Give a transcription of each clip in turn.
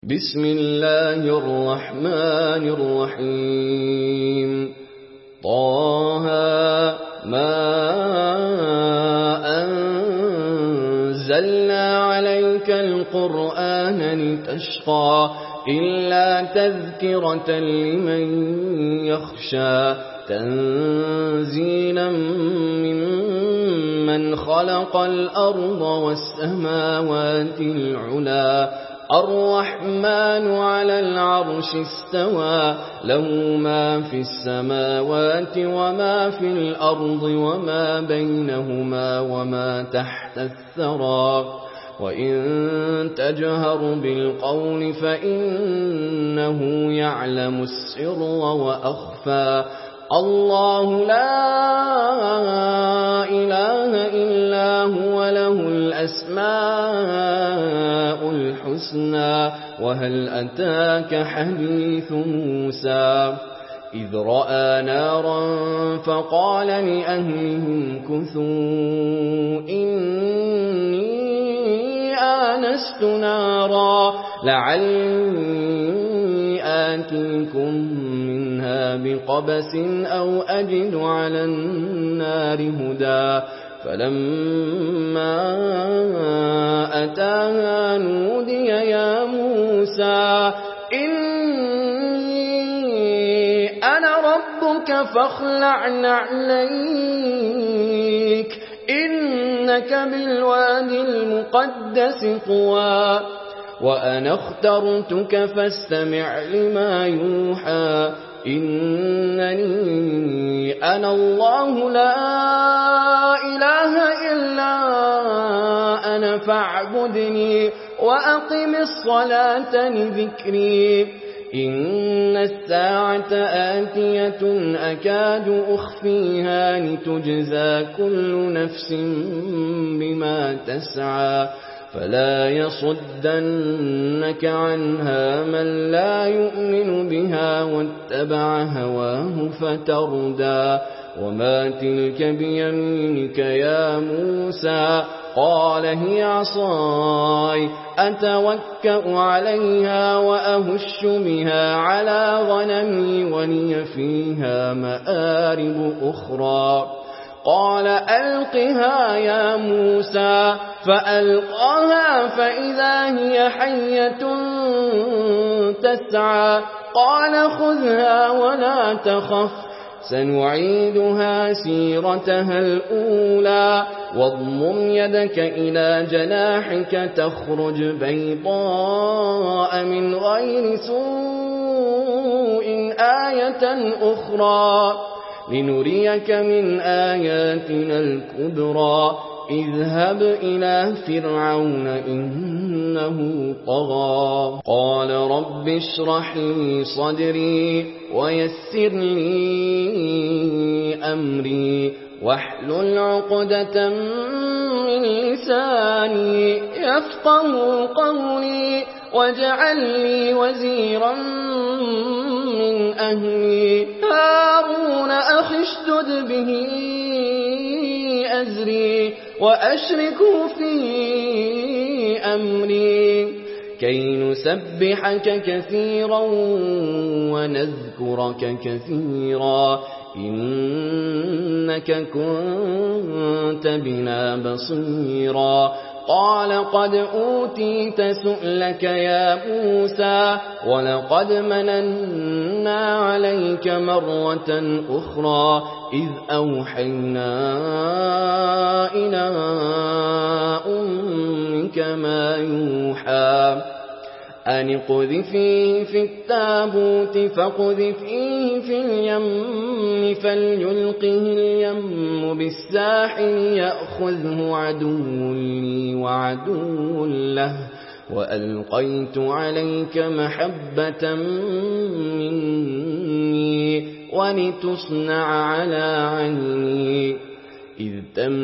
بسم الله الرحمن الرحيم طه ما أنزلنا عليك القرآن لتشقى إلا تذكرة لمن يخشى تنزيلا ممن خلق الأرض والسماوات العلى الرحمن على العرش استوى له ما في السماوات وما في الأرض وما بينهما وما تحت الثرى وإن تجهر بالقول فإنه يعلم السر وأخفى الله لا إله إلا هو له الأسماء الحسنى وهل أتاك حديث موسى إذ رأى نارا فقال لأهلهم كثوا إني آنست نارا لعلي آتيكم منها بقبس أو أجد على النار هدى فلما أتاها نودي يا موسى إني أنا ربك فاخلع نعليك إنك بالوادي المقدس طوى وأنا اخترتك فاستمع لما يوحى إنني أنا الله لا إله إلا أنا فاعبدني وأقم الصلاة لذكري إن الساعة آتية أكاد أخفيها لتجزى كل نفس بما تسعى فلا يصدنك عنها من لا يؤمن بها واتبع هواه فتردى وما تلك بيمينك يا موسى قال هي عصاي أتوكأ عليها وأهش بها على غنمي ولي فيها مآرب أخرى قال ألقها يا موسى فألقاها فإذا هي حية تسعى قال خذها ولا تخف سنعيدها سيرتها الأولى واضمم يدك إلى جناحك تخرج بيضاء من غير سوء آية أخرى لنريك من آياتنا الكبرى اذهب إلى فرعون إنه طغى قال رب اشرح لي صدري ويسر لي أمري واحلل عقدة من لساني يفقه قولي واجعل لي وزيرا من أهلي هارون أخي اشدد به أزري وأشركه في أمري كي نسبحك كثيرا ونذكرك كثيرا إنك كنت بنا بصيرا قال قد أوتيت سؤلك يا موسى ولقد مننا عليك مرة أخرى إذ أوحينا إلى أمك ما يوحى أن اقذفيه في التابوت فاقذفيه في اليم فليلقه اليم بالساحل يأخذه عدو لي وعدو له وألقيت عليك محبة مني ولتصنع على عيني إذ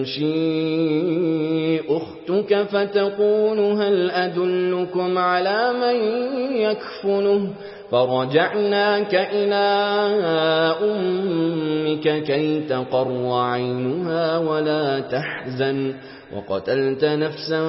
تمشي أختك فتقول هل أدلكم على من يكفله فرجعناك إلى أمك كي تقر عينها ولا تحزن وقتلت نفسا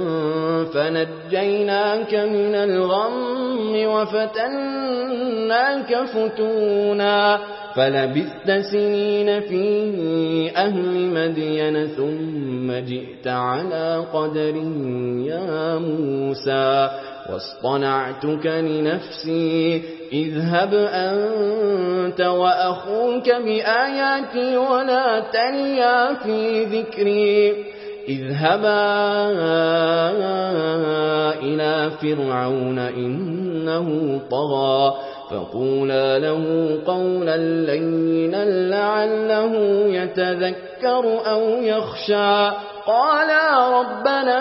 فنجيناك من الغم وفتناك فتونا فلبثت سنين في أهل مدين ثم جئت على قدر يا موسى واصطنعتك لنفسي اذهب أنت وأخوك بآياتي ولا تنيا في ذكري اذهبا إلى فرعون إنه طغى فقولا له قولا لينا لعله يتذكر أو يخشى قالا ربنا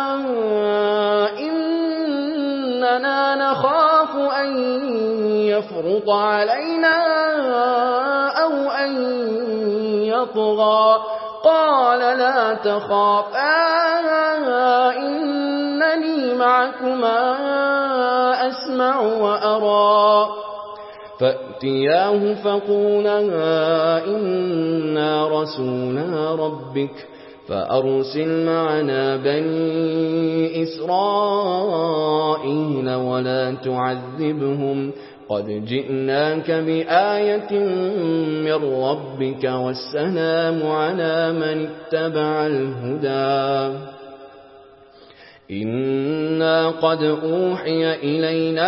إننا نخاف أن يفرط علينا أو أن يطغى قال لا تخافا إنني معكما أسمع وأرى فأتياه فقولا إنا رسولا ربك فأرسل معنا بني إسرائيل ولا تعذبهم قد جئناك بآية من ربك والسلام على من اتبع الهدى إنا قد أوحي إلينا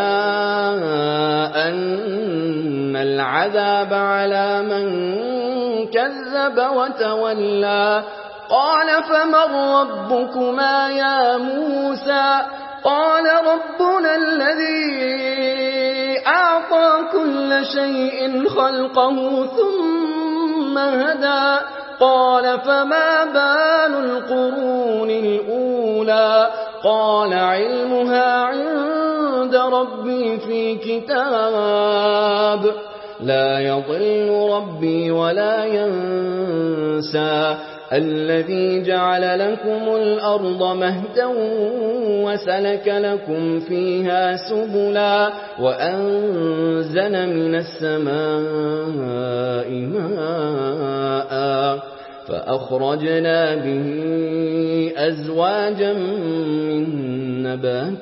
أن العذاب على من كذب وتولى قال فمن ربكما يا موسى قال ربنا الذي أعطى كل شيء خلقه ثم هدى قال فما بال القرون الأولى قال علمها عند ربي في كتاب لا يضل ربي ولا ينسى الذي جعل لكم الأرض مهدا وسلك لكم فيها سبلا وأنزل من السماء ماء فأخرجنا به أزواجا من نبات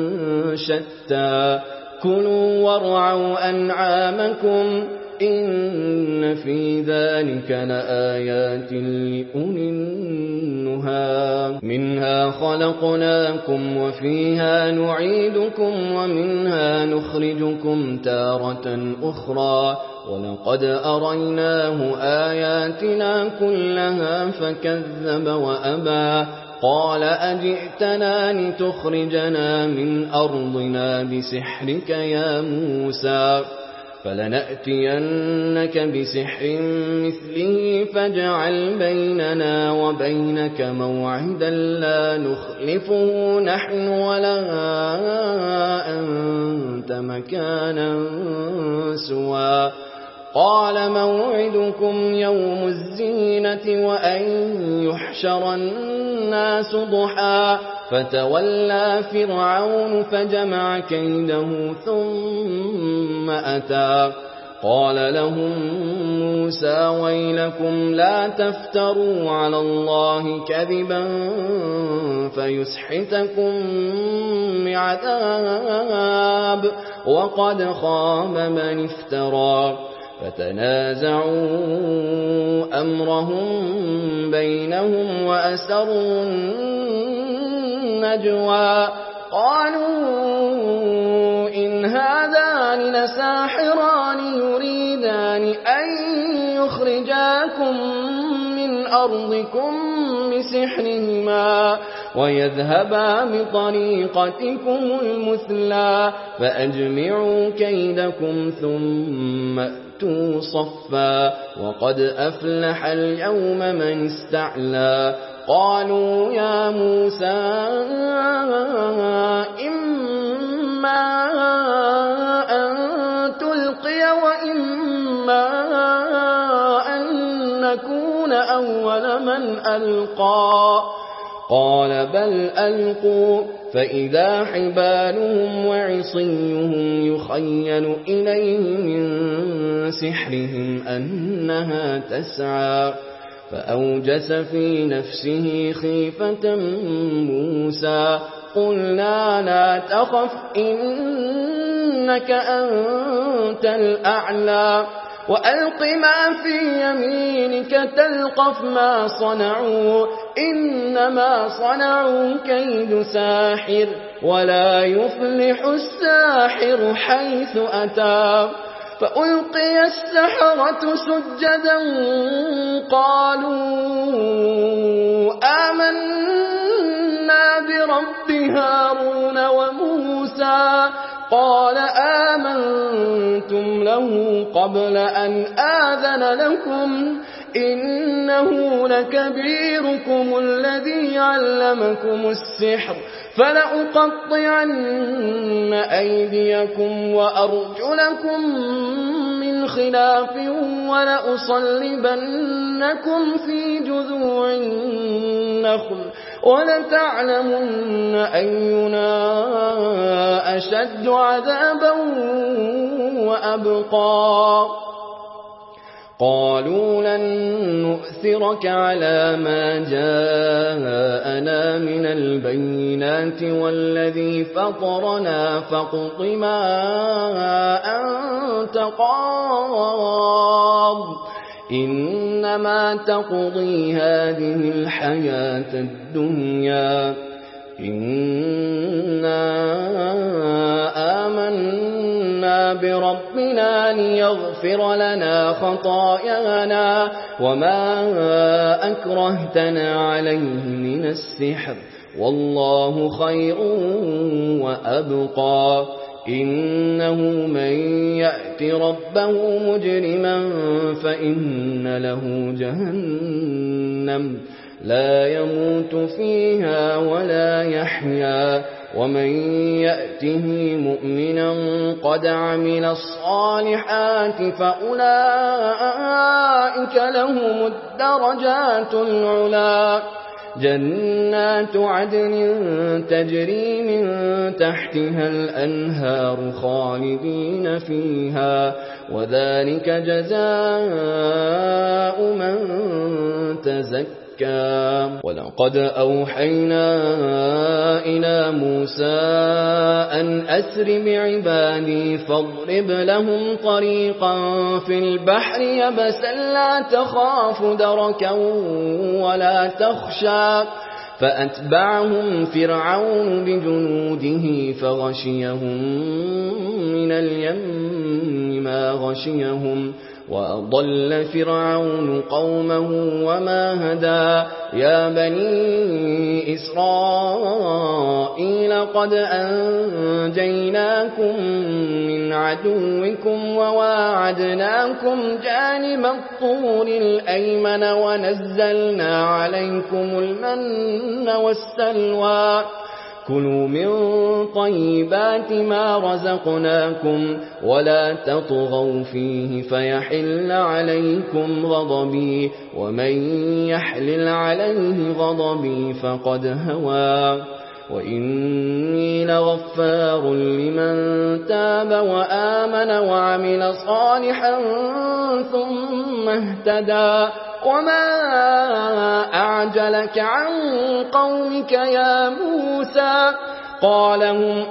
شتى كلوا وارعوا أنعامكم إن في ذلك لآيات لأولي النهى منها خلقناكم وفيها نعيدكم ومنها نخرجكم تارة أخرى ولقد أريناه آياتنا كلها فكذب وأبى قال أجئتنا لتخرجنا من أرضنا بسحرك يا موسى فلنأتينك بسحر مثله فاجعل بيننا وبينك موعدا لا نخلفه نحن ولا أنت مكانا سوى قال موعدكم يوم الزينة وأن يحشر الناس ضحى فتولى فرعون فجمع كيده ثم أتى قال لهم موسى ويلكم لا تفتروا على الله كذبا فيسحتكم بعذاب وقد خاب من افترى فتنازعوا أمرهم بينهم وأسروا النجوى قالوا إن هذان لساحران يريدان أن يخرجاكم من أرضكم بسحرهما ويذهبا بطريقتكم المثلى فأجمعوا كيدكم ثم أتوا صفا وقد أفلح اليوم من استعلى قالوا يا موسى إما أن تلقي وإما أن نكون أول من ألقى قال بل ألقوا فإذا حبالهم وعصيهم يخيل إليه من سحرهم أنها تسعى فأوجس في نفسه خيفة موسى قلنا لا تخف إنك أنت الأعلى وألق ما في يمينك تلقف ما صنعوا إنما صنعوا كيد ساحر ولا يفلح الساحر حيث أتى فألقي السحرة سجدا قالوا آمنا برب هارون وموسى قال آمنتم له قبل أن آذن لكم إنه لكبيركم الذي علمكم السحر فلأقطعن أيديكم وأرجلكم من خلاف ولأصلبنكم في جذوع النخل ولتعلمن أينا أشد عذابا وأبقى قالوا لن نؤثرك على ما جاءنا من البينات والذي فطرنا فاقض ما أنت قاض إنما تقضي هذه الحياة الدنيا إنا آمنا بربنا ليغفر لنا خطايانا وما أكرهتنا عليه من السحر والله خير وأبقى إنه من يأت ربه مجرما فإن له جهنم لا يموت فيها ولا يحيا ومن يأته مؤمنا قد عمل الصالحات فأولئك لهم الدرجات العلا جنات عدن تجري من تحتها الأنهار خالدين فيها وذلك جزاء من تزكى ولقد أوحينا إلى موسى أن أسر بعبادي فاضرب لهم طريقا في البحر يبسا لا تخاف دركا ولا تخشى فأتبعهم فرعون بجنوده فغشيهم من اليم ما غشيهم وأضل فرعون قومه وما هدى يا بني إسرائيل قد أنجيناكم من عدوكم وواعدناكم جانب الطور الأيمن ونزلنا عليكم المن والسلوى كلوا من طيبات ما رزقناكم ولا تطغوا فيه فيحل عليكم غضبي ومن يحلل عليه غضبي فقد هوى وإني لغفار لمن تاب وآمن وعمل صالحا ثم اهتدى وما أعجلك عن قومك يا موسى قال هم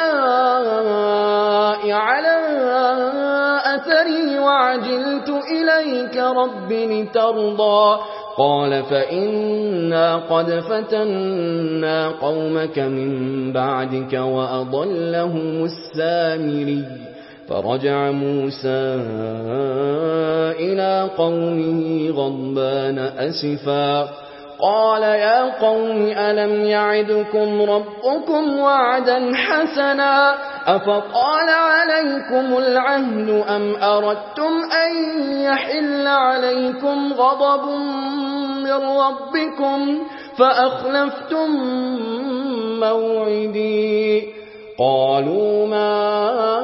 أولئك على أثري وعجلت إليك رب لترضى قال فإنا قد فتنا قومك من بعدك وأضلهم السامري فرجع موسى إلى قومه غضبان أسفا قال يا قوم ألم يعدكم ربكم وعدا حسنا أفطال عليكم العهد أم أردتم أن يحل عليكم غضب من ربكم فأخلفتم موعدي قالوا ما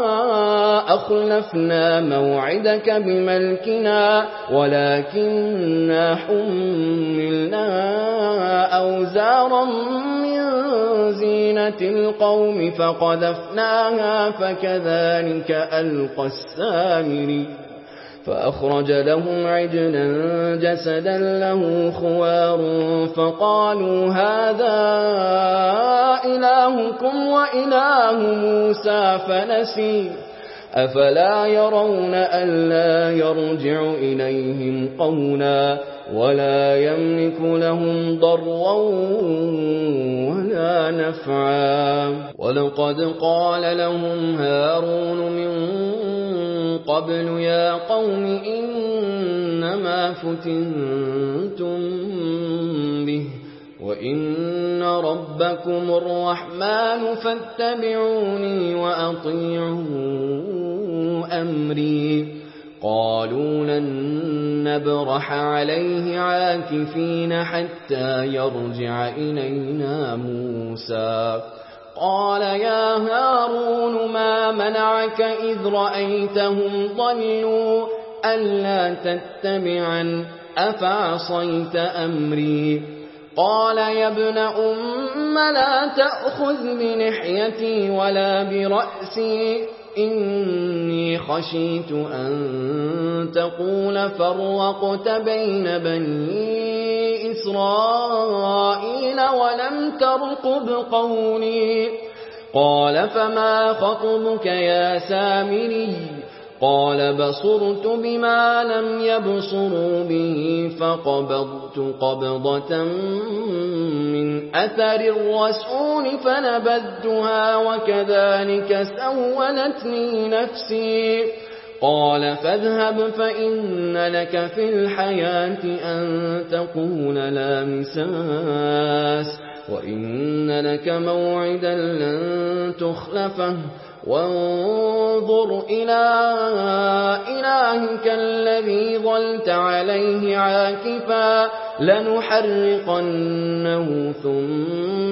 أخلفنا موعدك بملكنا ولكننا حملنا أوزارا من زينة القوم فقذفناها فكذلك ألقى السامري فأخرج لهم عجلا جسدا له خوار فقالوا هذا إلهكم وإله موسى فنسي أفلا يرون ألا يرجع إليهم قولا ولا يملك لهم ضرا ولا نفعا ولقد قال لهم هارون من قبل يا قوم إنما فتنتم به وإن ربكم الرحمن فاتبعوني وأطيعوا أمري قالوا لن نبرح عليه عاكفين حتى يرجع إلينا موسى قال يا هارون ما منعك إذ رأيتهم ضلوا ألا تتبعا أفعصيت أمري قال يا ابن لا تأخذ بلحيتي ولا برأسي إني خشيت أن تقول فرقت بين بني إسرائيل ولم ترقب قولي قال فما خطبك يا سامري قال بصرت بما لم يبصروا به فقبضت قبضة من أثر الرسول فنبذتها وكذلك سولت لي نفسي قال فاذهب فإن لك في الحياة أن تقول لا مساس وإن لك موعدا لن تخلفه وانظر إلى إلهك الذي ظلت عليه عاكفا لنحرقنه ثم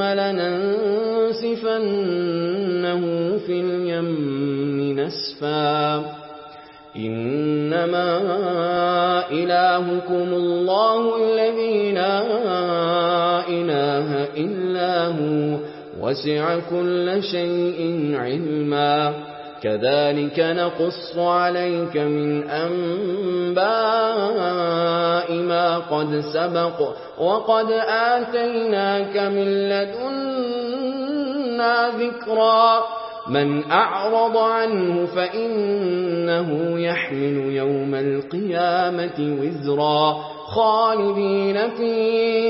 لننسفنه في اليم نسفا إنما إلهكم الله الذي لا إله إلا هو وسع كل شيء علما كذلك نقص عليك من أنباء ما قد سبق وقد آتيناك من لدنا ذكرا من أعرض عنه فإنه يحمل يوم القيامة وزرا خالدين فيه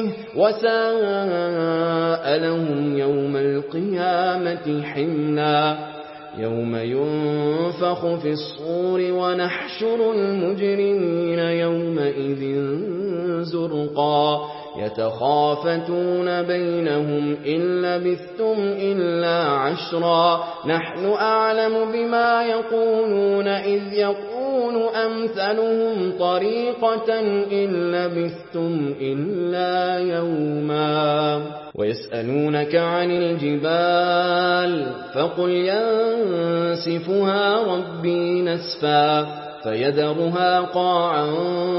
وساء لهم يوم القيامة حملا يوم ينفخ في الصور ونحشر المجرمين يومئذ زرقا يتخافتون بينهم إن لبثتم إلا عشرا نحن أعلم بما يقولون إذ يقول أمثلهم طريقة إن لبثتم إلا يوما ويسألونك عن الجبال فقل ينسفها ربي نسفا فيذرها قاعا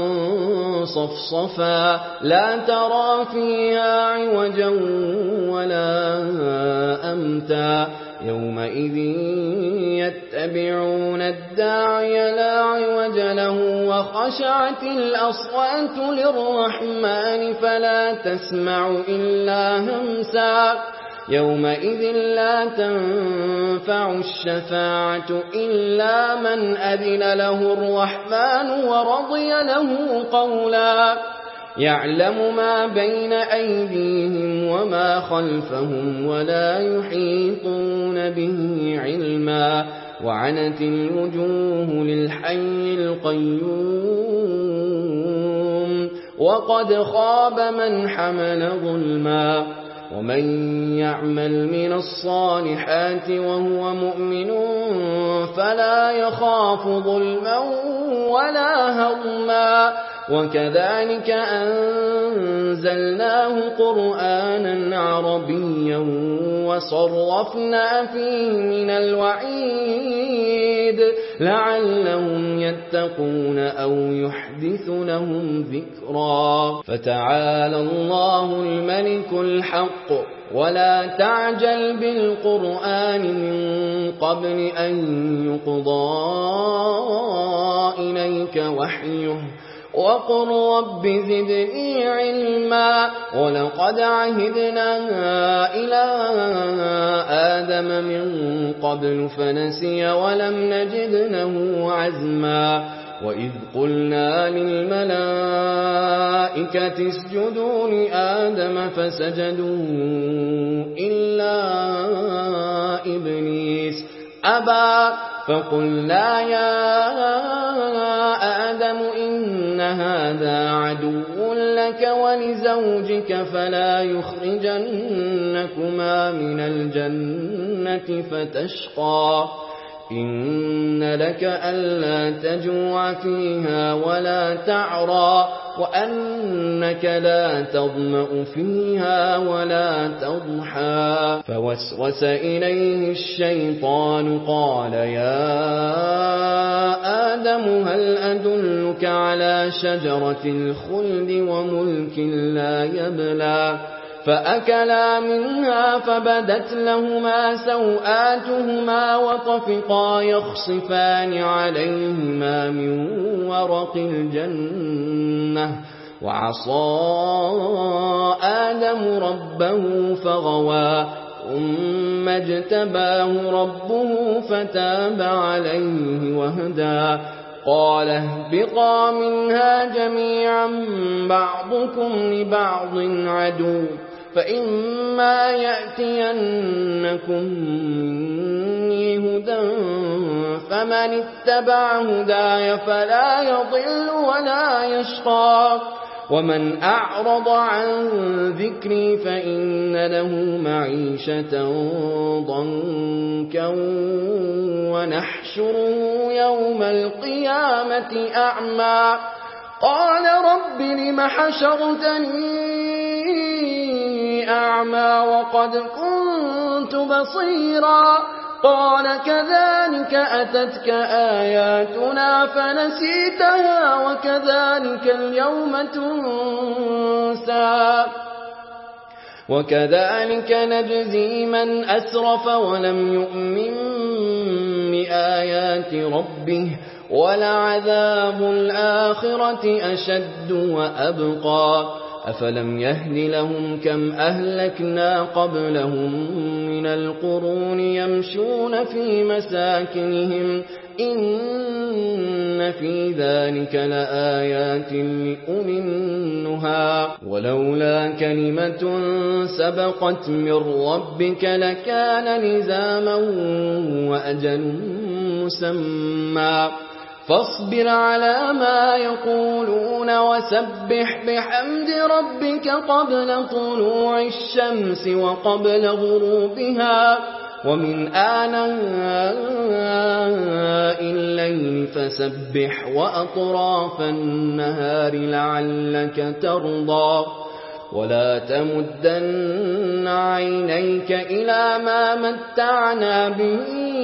صفصفا لا ترى فيها عوجا ولا أمتا يومئذ يتبعون الداعي لا عوج له وخشعت الأصوات للرحمن فلا تسمع إلا همسا يومئذ لا تنفع الشفاعة إلا من أذن له الرحمن ورضي له قولا يعلم ما بين أيديهم وما خلفهم ولا يحيطون به علما وعنت الوجوه للحي القيوم وقد خاب من حمل ظلما ومن يعمل من الصالحات وهو مؤمن فلا يخاف ظلما ولا هضما وكذلك أنزلناه قرآنا عربيا وصرفنا فيه من الوعيد شديد لعلهم يتقون أو يحدث لهم ذكرا. فتعالى الله الملك الحق ولا تعجل بالقرآن من قبل أن يقضى إليك وحيه وقل رب زدني علما. ولقد عهدنا إلى آدم من قبل فنسي ولم نجد له عزما. وإذ قلنا للملائكة اسجدوا لآدم فسجدوا إلا إبليس أبى فقلنا يا آدم إن هذا عدو لك ولزوجك فلا يخرجنكما من الجنة فتشقى. إن لك ألا تجوع فيها ولا تعرى وأنك لا تظمأ فيها ولا تضحى. فوسوس إليه الشيطان قال يا آدم هل أدلك على شجرة الخلد وملك لا يبلى. فأكلا منها فبدت لهما سوآتهما وطفقا يخصفان عليهما من ورق الجنة. وعصى آدم ربه فغوى ثم اجتباه ربه فتاب عليه وهدى. قال اهبطا منها جميعا بعضكم لبعض عدو فإما يأتينكم مني هدى فمن اتبع هداي فلا يضل ولا يشقى. ومن أعرض عن ذكري فإن له معيشة ضنكا ونحشره يوم القيامة أعمى. قال رب لم حشرتني أعمى وقد كنت بصيرا. قال كذلك أتتك آياتنا فنسيتها وكذلك اليوم تنسى. وكذلك نجزي من أسرف ولم يؤمن بآيات ربه ولعذاب الآخرة أشد وأبقى. أفلم يهد لهم كم أهلكنا قبلهم من القرون يمشون في مساكنهم إن في ذلك لآيات لأولي النهى. ولولا كلمة سبقت من ربك لكان لزاما وأجل مسمى. فاصبر على ما يقولون وسبح بحمد ربك قبل طلوع الشمس وقبل غروبها ومن آناء الليل فسبح وأطراف النهار لعلك ترضى. ولا تمدن عينيك إلى ما متعنا به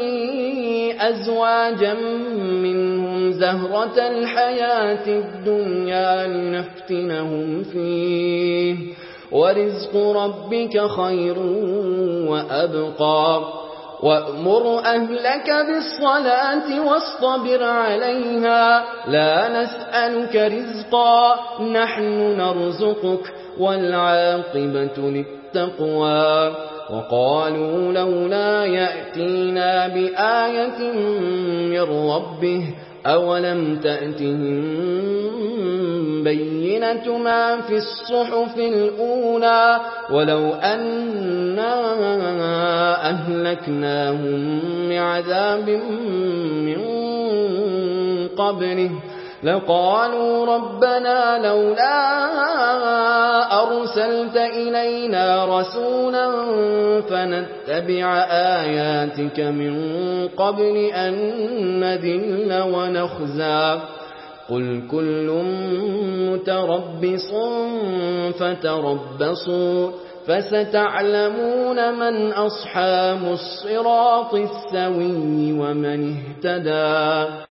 أزواجا منهم زهرة الحياة الدنيا لنفتنهم فيه ورزق ربك خير وأبقى. وأمر أهلك بالصلاة واصطبر عليها لا نسألك رزقا نحن نرزقك والعاقبة للتقوى. وقالوا لولا يأتينا بآية من ربه أولم تأتهم بينة ما في الصحف الأولى ولو أنا أهلكناهم بعذاب من قبله لقالوا ربنا لولا أرسلت إلينا رسولا فنتبع آياتك من قبل أن نذل ونخزى. قل كل متربص فتربصوا فستعلمون من أصحاب الصراط السوي ومن اهتدى.